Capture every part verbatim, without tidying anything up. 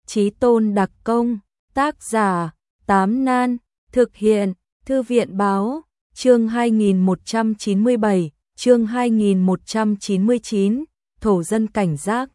Chí tôn đặc công, tác giả, Tám Nan, thực hiện, Thư viện báo, chương hai nghìn một trăm chín mươi bảy, chương hai nghìn một trăm chín mươi chín, thổ dân cảnh giác.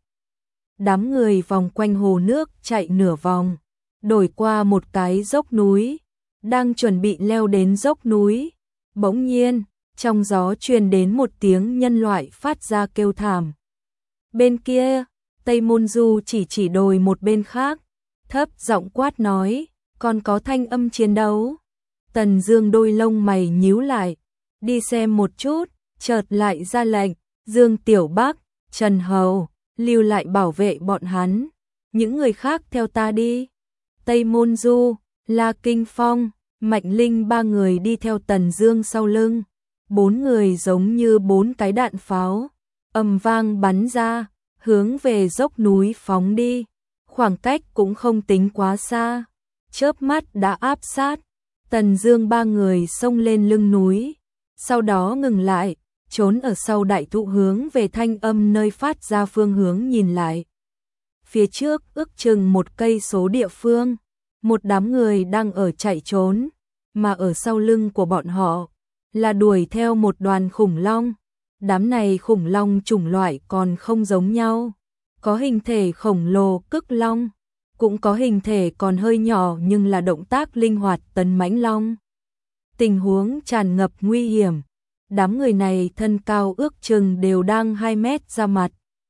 Đám người vòng quanh hồ nước chạy nửa vòng, đổi qua một cái dốc núi, đang chuẩn bị leo đến dốc núi. Bỗng nhiên, trong gió truyền đến một tiếng nhân loại phát ra kêu thảm. Bên kia, Tây Môn Du chỉ chỉ đồi một bên khác, thấp giọng quát nói, còn có thanh âm chiến đấu. Tần Dương đôi lông mày nhíu lại, đi xem một chút, chợt lại ra lệnh, Dương Tiểu Bắc, Trần Hầu, lưu lại bảo vệ bọn hắn, những người khác theo ta đi. Tây Môn Du, La Kinh Phong, Mạnh Linh ba người đi theo Tần Dương sau lưng, bốn người giống như bốn cái đạn pháo, ầm vang bắn ra, hướng về dốc núi phóng đi, khoảng cách cũng không tính quá xa, chớp mắt đã áp sát. Tần Dương ba người xông lên lưng núi, sau đó ngừng lại, trốn ở sau đại thụ hướng về thanh âm nơi phát ra phương hướng nhìn lại. Phía trước ước chừng một cây số địa phương, một đám người đang ở chạy trốn, mà ở sau lưng của bọn họ là đuổi theo một đoàn khủng long. Đám này khủng long chủng loại còn không giống nhau, có hình thể khổng lồ cức long, cũng có hình thể còn hơi nhỏ nhưng là động tác linh hoạt tấn mãnh long. Tình huống tràn ngập nguy hiểm, đám người này thân cao ước chừng đều đang hai mét ra mặt,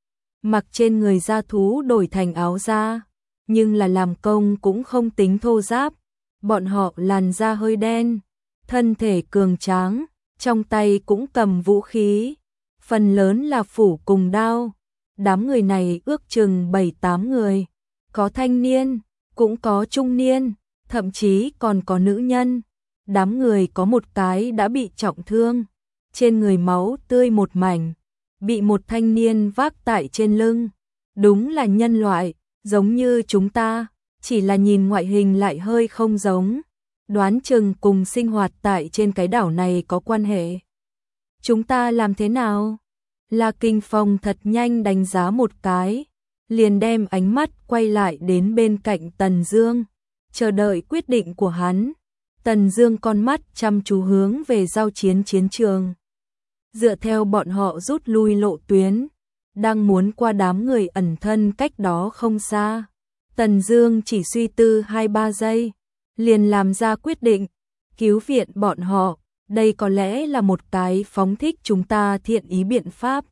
mặc trên người da thú đổi thành áo da, nhưng là làm công cũng không tính thô ráp, bọn họ làn da hơi đen, thân thể cường tráng, trong tay cũng cầm vũ khí, phần lớn là phủ cùng đao. Đám người này ước chừng bảy tám người, có thanh niên, cũng có trung niên, thậm chí còn có nữ nhân. Đám người có một cái đã bị trọng thương, trên người máu tươi một mảnh, bị một thanh niên vác tại trên lưng. Đúng là nhân loại, giống như chúng ta, chỉ là nhìn ngoại hình lại hơi không giống, đoán chừng cùng sinh hoạt tại trên cái đảo này có quan hệ. Chúng ta làm thế nào? La Kinh Phong thật nhanh đánh giá một cái, liền đem ánh mắt quay lại đến bên cạnh Tần Dương, chờ đợi quyết định của hắn. Tần Dương con mắt chăm chú hướng về giao chiến chiến trường. Dựa theo bọn họ rút lui lộ tuyến, đang muốn qua đám người ẩn thân cách đó không xa. Tần Dương chỉ suy tư hai ba giây, liền làm ra quyết định, cứu viện bọn họ. Đây có lẽ là một cái phóng thích chúng ta thiện ý biện pháp.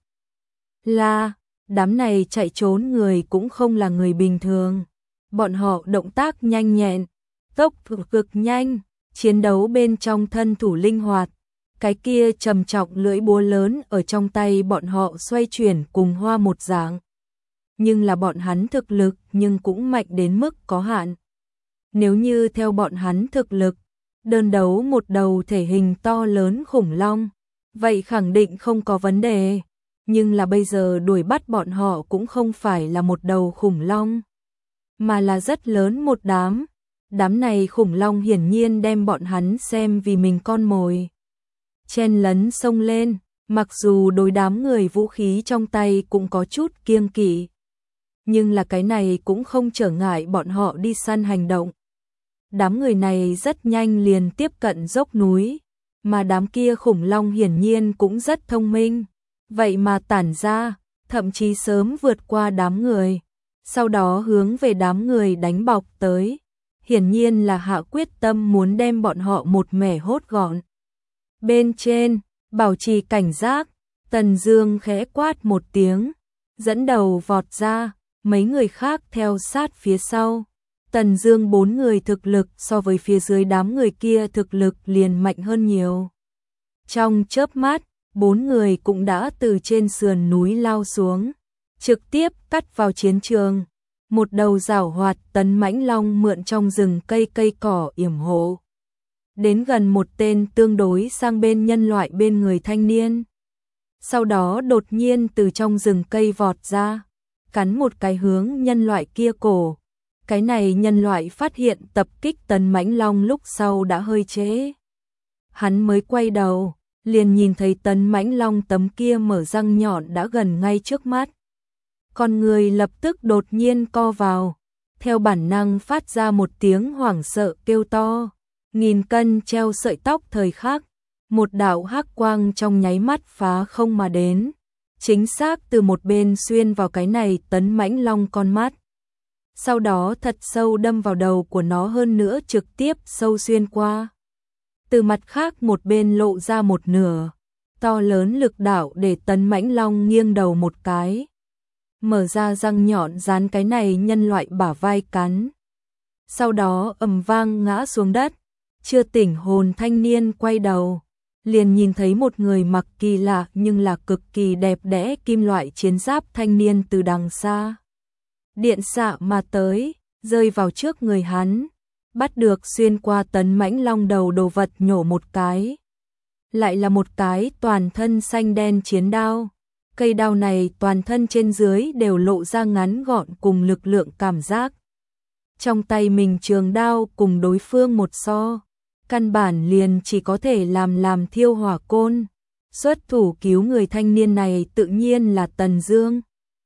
Là, đám này chạy trốn người cũng không là người bình thường. Bọn họ động tác nhanh nhẹn, tốc độ cực nhanh, chiến đấu bên trong thân thủ linh hoạt. Cái kia trầm trọng lưỡi búa lớn ở trong tay bọn họ xoay chuyển cùng hoa một dạng. Nhưng là bọn hắn thực lực nhưng cũng mạnh đến mức có hạn. Nếu như theo bọn hắn thực lực, đơn đấu một đầu thể hình to lớn khủng long, vậy khẳng định không có vấn đề. Nhưng là bây giờ đuổi bắt bọn họ cũng không phải là một đầu khủng long, mà là rất lớn một đám. Đám này khủng long hiển nhiên đem bọn hắn xem vì mình con mồi. Chen lấn xông lên, mặc dù đối đám người vũ khí trong tay cũng có chút kiêng kỵ, nhưng là cái này cũng không trở ngại bọn họ đi săn hành động. Đám người này rất nhanh liền tiếp cận dốc núi, mà đám kia khủng long hiển nhiên cũng rất thông minh, vậy mà tản ra, thậm chí sớm vượt qua đám người, sau đó hướng về đám người đánh bọc tới, hiển nhiên là hạ quyết tâm muốn đem bọn họ một mẻ hốt gọn. Bên trên, bảo trì cảnh giác, Tần Dương khẽ quát một tiếng, dẫn đầu vọt ra, mấy người khác theo sát phía sau. Tần Dương bốn người thực lực so với phía dưới đám người kia thực lực liền mạnh hơn nhiều. Trong chớp mắt, bốn người cũng đã từ trên sườn núi lao xuống, trực tiếp cắt vào chiến trường. Một đầu giảo hoạt tấn mãnh long mượn trong rừng cây cây cỏ yểm hộ, đến gần một tên tương đối sang bên nhân loại bên người thanh niên. Sau đó đột nhiên từ trong rừng cây vọt ra, cắn một cái hướng nhân loại kia cổ. Cái này nhân loại phát hiện tập kích tấn mãnh long lúc sau đã hơi trễ. Hắn mới quay đầu, liền nhìn thấy tấn mãnh long tấm kia mở răng nhọn đã gần ngay trước mắt. Con người lập tức đột nhiên co vào, theo bản năng phát ra một tiếng hoảng sợ kêu to. Nghìn cân treo sợi tóc thời khắc, một đạo hắc quang trong nháy mắt phá không mà đến, chính xác từ một bên xuyên vào cái này tấn mãnh long con mắt. Sau đó thật sâu đâm vào đầu của nó, hơn nữa trực tiếp sâu xuyên qua. Từ mặt khác một bên lộ ra một nửa, to lớn lực đạo để tấn mãnh long nghiêng đầu một cái, mở ra răng nhọn dán cái này nhân loại bả vai cắn. Sau đó ầm vang ngã xuống đất, chưa tỉnh hồn thanh niên quay đầu, liền nhìn thấy một người mặc kỳ lạ nhưng là cực kỳ đẹp đẽ kim loại chiến giáp thanh niên từ đằng xa điện xạ mà tới, rơi vào trước người hắn, bắt được xuyên qua tấn mãnh long đầu đồ vật nhổ một cái. Lại là một cái toàn thân xanh đen chiến đao. Cây đao này toàn thân trên dưới đều lộ ra ngắn gọn cùng lực lượng cảm giác. Trong tay mình trường đao cùng đối phương một so, căn bản liền chỉ có thể làm làm thiêu hỏa côn. Xuất thủ cứu người thanh niên này tự nhiên là Tần Dương.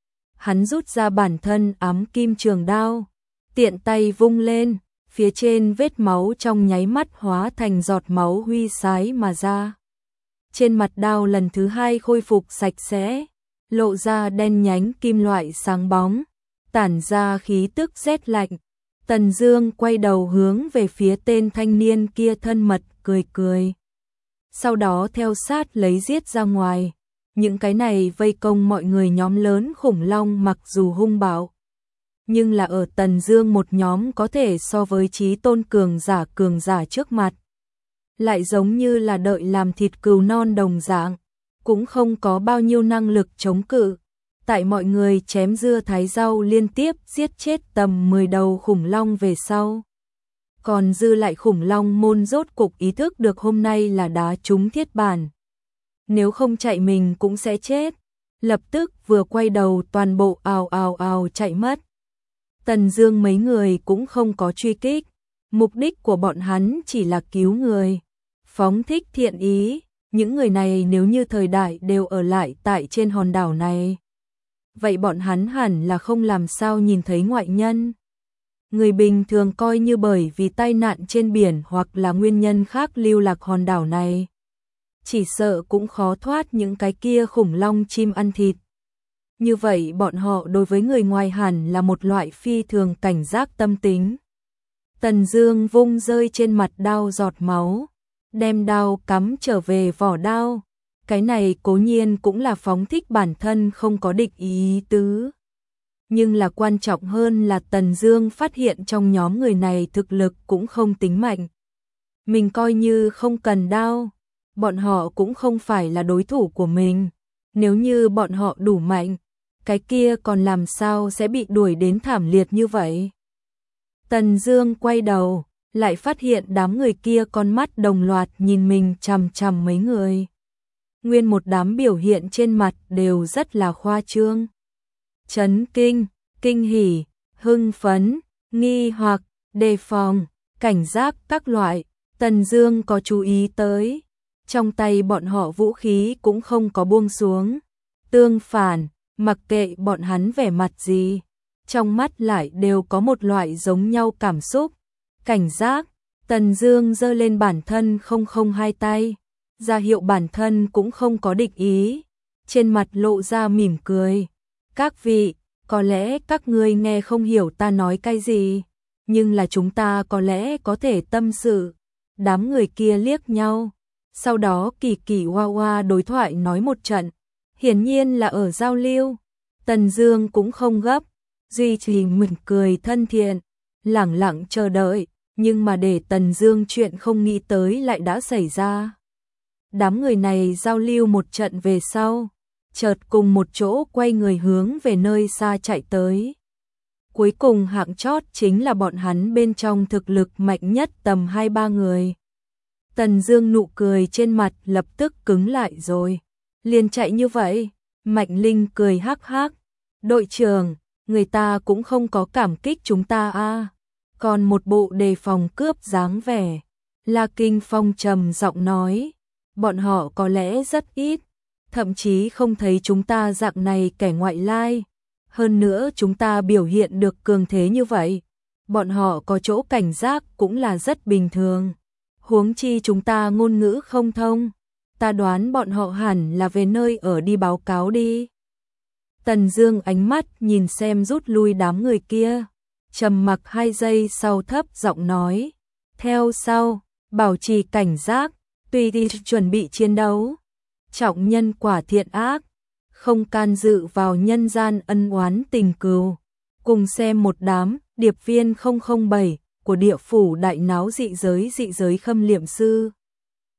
Hắn rút ra bản thân ám kim trường đao, tiện tay vung lên, phía trên vết máu trong nháy mắt hóa thành giọt máu huy sái mà ra. Trên mặt đao lần thứ hai khôi phục sạch sẽ, lộ ra đen nhánh kim loại sáng bóng, tản ra khí tức rét lạnh. Tần Dương quay đầu hướng về phía tên thanh niên kia thân mật cười cười. Sau đó theo sát lấy giết ra ngoài. Những cái này vây công mọi người nhóm lớn khủng long mặc dù hung bạo, nhưng là ở Tần Dương một nhóm có thể so với chí tôn cường giả cường giả trước mặt. Lại giống như là đợi làm thịt cừu non đồng dạng, cũng không có bao nhiêu năng lực chống cự. Tại mọi người chém dưa thái rau liên tiếp giết chết tầm mười đầu khủng long về sau, còn dư lại khủng long môn rốt cục ý thức được hôm nay là đá trúng thiết bản. Nếu không chạy mình cũng sẽ chết. Lập tức vừa quay đầu toàn bộ ào ào ào chạy mất. Tần Dương mấy người cũng không có truy kích, mục đích của bọn hắn chỉ là cứu người, phóng thích thiện ý. Những người này nếu như thời đại đều ở lại tại trên hòn đảo này, vậy bọn hắn hẳn là không làm sao nhìn thấy ngoại nhân. Người bình thường coi như bởi vì tai nạn trên biển hoặc là nguyên nhân khác lưu lạc hòn đảo này, chỉ sợ cũng khó thoát những cái kia khủng long chim ăn thịt. Như vậy bọn họ đối với người ngoài hẳn là một loại phi thường cảnh giác tâm tính. Tần Dương vung rơi trên mặt đao giọt máu, đem đao cắm trở về vỏ đao. Cái này cố nhiên cũng là phóng thích bản thân không có địch ý tứ. Nhưng là quan trọng hơn là Tần Dương phát hiện trong nhóm người này thực lực cũng không tính mạnh. Mình coi như không cần đao, bọn họ cũng không phải là đối thủ của mình. Nếu như bọn họ đủ mạnh, cái kia còn làm sao sẽ bị đuổi đến thảm liệt như vậy. Tần Dương quay đầu, lại phát hiện đám người kia con mắt đồng loạt nhìn mình chằm chằm mấy người. Nguyên một đám biểu hiện trên mặt đều rất là khoa trương. Chấn kinh, kinh hỉ, hưng phấn, nghi hoặc, đề phòng, cảnh giác các loại. Tần Dương có chú ý tới, trong tay bọn họ vũ khí cũng không có buông xuống. Tương phản, mặc kệ bọn hắn vẻ mặt gì, trong mắt lại đều có một loại giống nhau cảm xúc. Cảnh giác. Tần Dương giơ lên bản thân không không hai tay, ra hiệu bản thân cũng không có địch ý, trên mặt lộ ra mỉm cười. Các vị, có lẽ các ngươi nghe không hiểu ta nói cái gì, nhưng là chúng ta có lẽ có thể tâm sự. Đám người kia liếc nhau, sau đó kỳ kỳ hoa hoa đối thoại nói một trận, hiển nhiên là ở giao lưu. Tần Dương cũng không gấp, duy trì mỉm cười thân thiện, lẳng lặng chờ đợi, nhưng mà để Tần Dương chuyện không nghĩ tới lại đã xảy ra. Đám người này giao lưu một trận về sau, chợt cùng một chỗ quay người hướng về nơi xa chạy tới. Cuối cùng hạng chót chính là bọn hắn bên trong thực lực mạnh nhất tầm hai ba người. Tần Dương nụ cười trên mặt lập tức cứng lại rồi. Liền chạy như vậy? Mạnh Linh cười hắc hắc. Đội trưởng, người ta cũng không có cảm kích chúng ta a. Còn một bộ đề phòng cướp dáng vẻ. La Kinh Phong trầm giọng nói, bọn họ có lẽ rất ít, thậm chí không thấy chúng ta dạng này kẻ ngoại lai. Hơn nữa chúng ta biểu hiện được cường thế như vậy, bọn họ có chỗ cảnh giác cũng là rất bình thường. Huống chi chúng ta ngôn ngữ không thông, ta đoán bọn họ hẳn là về nơi ở đi báo cáo đi. Tần Dương ánh mắt nhìn xem rút lui đám người kia, trầm mặc hai giây sau thấp giọng nói, theo sau, bảo trì cảnh giác, tùy đi chuẩn bị chiến đấu. Trọng nhân quả thiện ác, không can dự vào nhân gian ân oán tình cừu. Cùng xem một đám điệp viên không không bảy của địa phủ đại náo dị giới dị giới khâm liệm sư.